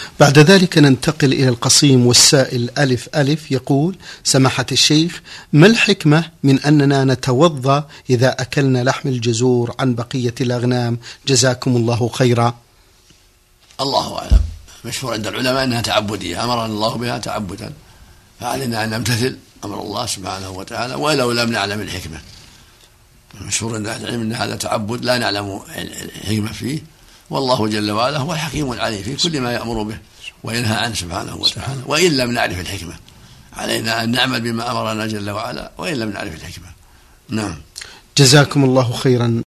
بعد ذلك ننتقل إلى القصيم. والسائل ألف ألف يقول: سماحة الشيخ، ما الحكمة من أننا نتوضأ إذا أكلنا لحم الجزور عن بقية الأغنام؟ جزاكم الله خيرا. الله أعلم. مشهور عند العلماء أنها تعبدية، أمرنا الله بها تعبدا، فعلينا أن نمتثل أمر الله سبحانه وتعالى ولو لم نعلم الحكمة. مشهور عند العلم أن هذا تعبد لا نعلم الحكمة فيه، والله جل وعلا هو الحكيم العليم في كل ما يأمر به وينهى عنه سبحانه وتعالى. وإن لم نعرف الحكمة علينا أن نعمل بما أمرنا جل وعلا وإن لم نعرف الحكمة. نعم. جزاكم الله خيرا.